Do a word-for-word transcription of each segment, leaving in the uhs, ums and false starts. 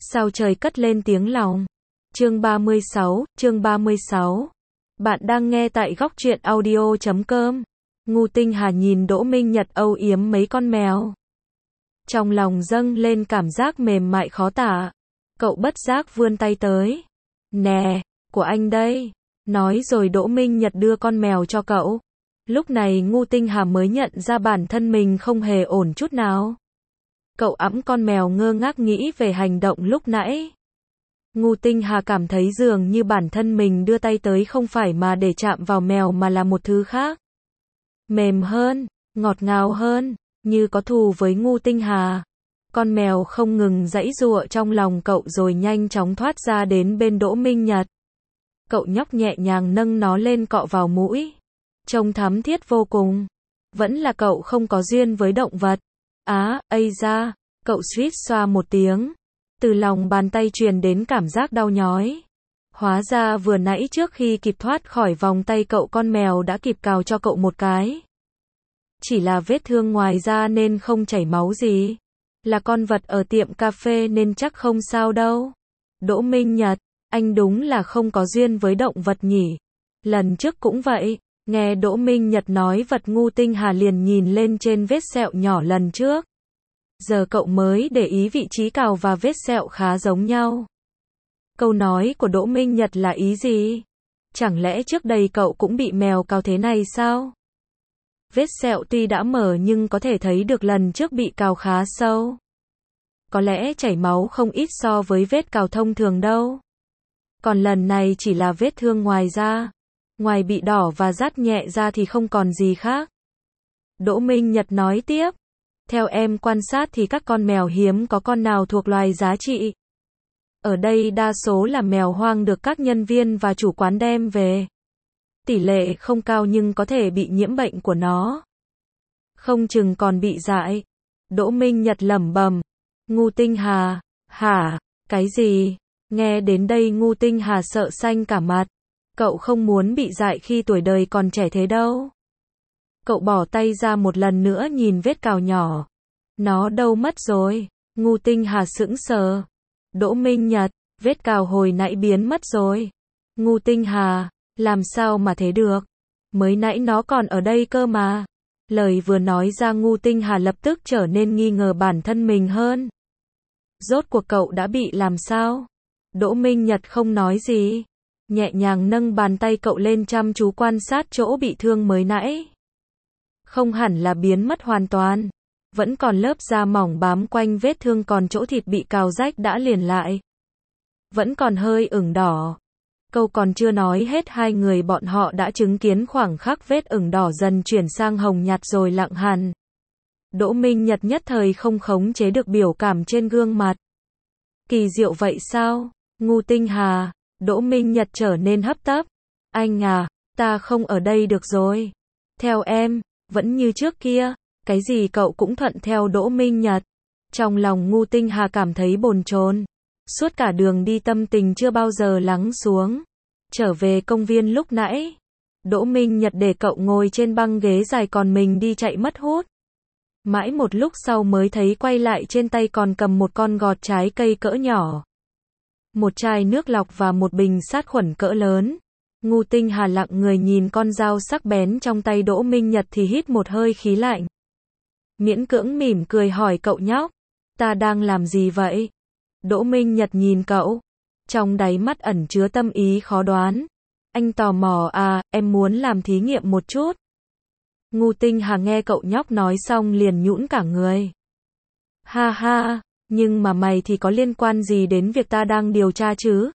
Sao trời cất lên tiếng lòng. Chương ba mươi sáu, chương ba mươi sáu. Bạn đang nghe tại góc truyện audio chấm com. Ngô Tinh Hà nhìn Đỗ Minh Nhật âu yếm mấy con mèo. Trong lòng dâng lên cảm giác mềm mại khó tả. Cậu bất giác vươn tay tới. Nè, của anh đây. Nói rồi Đỗ Minh Nhật đưa con mèo cho cậu. Lúc này Ngô Tinh Hà mới nhận ra bản thân mình không hề ổn chút nào. Cậu ẵm con mèo ngơ ngác nghĩ về hành động lúc nãy. Ngô Tinh Hà cảm thấy dường như bản thân mình đưa tay tới không phải mà để chạm vào mèo mà là một thứ khác. Mềm hơn, ngọt ngào hơn, như có thù với Ngô Tinh Hà. Con mèo không ngừng giãy giụa trong lòng cậu rồi nhanh chóng thoát ra đến bên Đỗ Minh Nhật. Cậu nhóc nhẹ nhàng nâng nó lên cọ vào mũi. Trông thắm thiết vô cùng. Vẫn là cậu không có duyên với động vật. Á, ây da, cậu suýt xoa một tiếng. Từ lòng bàn tay truyền đến cảm giác đau nhói. Hóa ra vừa nãy trước khi kịp thoát khỏi vòng tay cậu con mèo đã kịp cào cho cậu một cái. Chỉ là vết thương ngoài da nên không chảy máu gì. Là con vật ở tiệm cà phê nên chắc không sao đâu. Đỗ Minh Nhật, anh đúng là không có duyên với động vật nhỉ. Lần trước cũng vậy. Nghe Đỗ Minh Nhật nói vật Ngô Tinh Hà liền nhìn lên trên vết sẹo nhỏ lần trước. Giờ cậu mới để ý vị trí cào và vết sẹo khá giống nhau. Câu nói của Đỗ Minh Nhật là ý gì? Chẳng lẽ trước đây cậu cũng bị mèo cào thế này sao? Vết sẹo tuy đã mở nhưng có thể thấy được lần trước bị cào khá sâu. Có lẽ chảy máu không ít so với vết cào thông thường đâu. Còn lần này chỉ là vết thương ngoài da. Ngoài bị đỏ và rát nhẹ ra thì không còn gì khác. Đỗ Minh Nhật nói tiếp. Theo em quan sát thì các con mèo hiếm có con nào thuộc loài giá trị. Ở đây đa số là mèo hoang được các nhân viên và chủ quán đem về. Tỷ lệ không cao nhưng có thể bị nhiễm bệnh của nó. Không chừng còn bị dại. Đỗ Minh Nhật lẩm bẩm. Ngô Tinh Hà, hả, cái gì? Nghe đến đây Ngô Tinh Hà sợ xanh cả mặt. Cậu không muốn bị dại khi tuổi đời còn trẻ thế đâu. Cậu bỏ tay ra một lần nữa nhìn vết cào nhỏ. Nó đâu mất rồi? Ngô Tinh Hà sững sờ. Đỗ Minh Nhật, vết cào hồi nãy biến mất rồi. Ngô Tinh Hà, làm sao mà thế được? Mới nãy nó còn ở đây cơ mà. Lời vừa nói ra Ngô Tinh Hà lập tức trở nên nghi ngờ bản thân mình hơn. Rốt cuộc cậu đã bị làm sao? Đỗ Minh Nhật không nói gì. Nhẹ nhàng nâng bàn tay cậu lên chăm chú quan sát chỗ bị thương mới nãy. Không hẳn là biến mất hoàn toàn. Vẫn còn lớp da mỏng bám quanh vết thương còn chỗ thịt bị cào rách đã liền lại. Vẫn còn hơi ửng đỏ. Câu còn chưa nói hết hai người bọn họ đã chứng kiến khoảng khắc vết ửng đỏ dần chuyển sang hồng nhạt rồi lặng hẳn. Đỗ Minh Nhật nhất thời không khống chế được biểu cảm trên gương mặt. Kỳ diệu vậy sao? Ngô Tinh Hà. Đỗ Minh Nhật trở nên hấp tấp. Anh à, ta không ở đây được rồi. Theo em, vẫn như trước kia, cái gì cậu cũng thuận theo Đỗ Minh Nhật. Trong lòng Ngô Tinh Hà cảm thấy bồn chồn. Suốt cả đường đi tâm tình chưa bao giờ lắng xuống. Trở về công viên lúc nãy, Đỗ Minh Nhật để cậu ngồi trên băng ghế dài còn mình đi chạy mất hút. Mãi một lúc sau mới thấy quay lại trên tay còn cầm một con gọt trái cây cỡ nhỏ. Một chai nước lọc và một bình sát khuẩn cỡ lớn. Ngô Tinh Hà lặng người nhìn con dao sắc bén trong tay Đỗ Minh Nhật thì hít một hơi khí lạnh. Miễn cưỡng mỉm cười hỏi cậu nhóc. Ta đang làm gì vậy? Đỗ Minh Nhật nhìn cậu. Trong đáy mắt ẩn chứa tâm ý khó đoán. Anh tò mò à, em muốn làm thí nghiệm một chút. Ngô Tinh Hà nghe cậu nhóc nói xong liền nhũn cả người. Ha ha. Nhưng mà mày thì có liên quan gì đến việc ta đang điều tra chứ?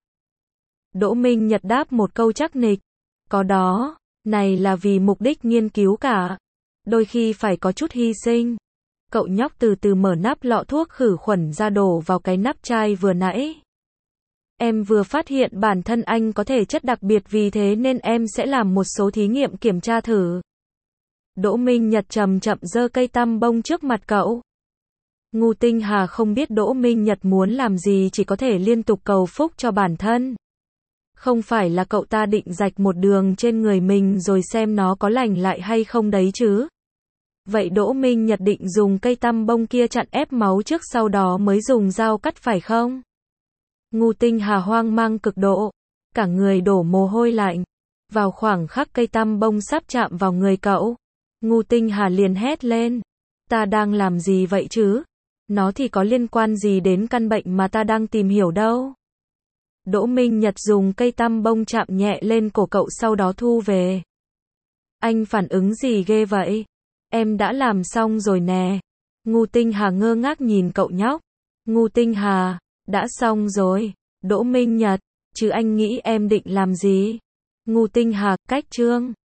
Đỗ Minh Nhật đáp một câu chắc nịch. Có đó, này là vì mục đích nghiên cứu cả. Đôi khi phải có chút hy sinh. Cậu nhóc từ từ mở nắp lọ thuốc khử khuẩn ra đổ vào cái nắp chai vừa nãy. Em vừa phát hiện bản thân anh có thể chất đặc biệt vì thế nên em sẽ làm một số thí nghiệm kiểm tra thử. Đỗ Minh Nhật chậm chậm giơ cây tăm bông trước mặt cậu. Ngô Tinh Hà không biết Đỗ Minh Nhật muốn làm gì chỉ có thể liên tục cầu phúc cho bản thân. Không phải là cậu ta định rạch một đường trên người mình rồi xem nó có lành lại hay không đấy chứ. Vậy Đỗ Minh Nhật định dùng cây tăm bông kia chặn ép máu trước sau đó mới dùng dao cắt phải không? Ngu Tinh Hà hoang mang cực độ, cả người đổ mồ hôi lạnh. Vào khoảng khắc cây tăm bông sắp chạm vào người cậu, Ngu Tinh Hà liền hét lên. Ta đang làm gì vậy chứ? Nó thì có liên quan gì đến căn bệnh mà ta đang tìm hiểu đâu? Đỗ Minh Nhật dùng cây tăm bông chạm nhẹ lên cổ cậu sau đó thu về. Anh phản ứng gì ghê vậy? Em đã làm xong rồi nè. Ngu Tinh Hà ngơ ngác nhìn cậu nhóc. Ngu Tinh Hà, đã xong rồi. Đỗ Minh Nhật, chứ anh nghĩ em định làm gì? Ngu Tinh Hà, cách chương.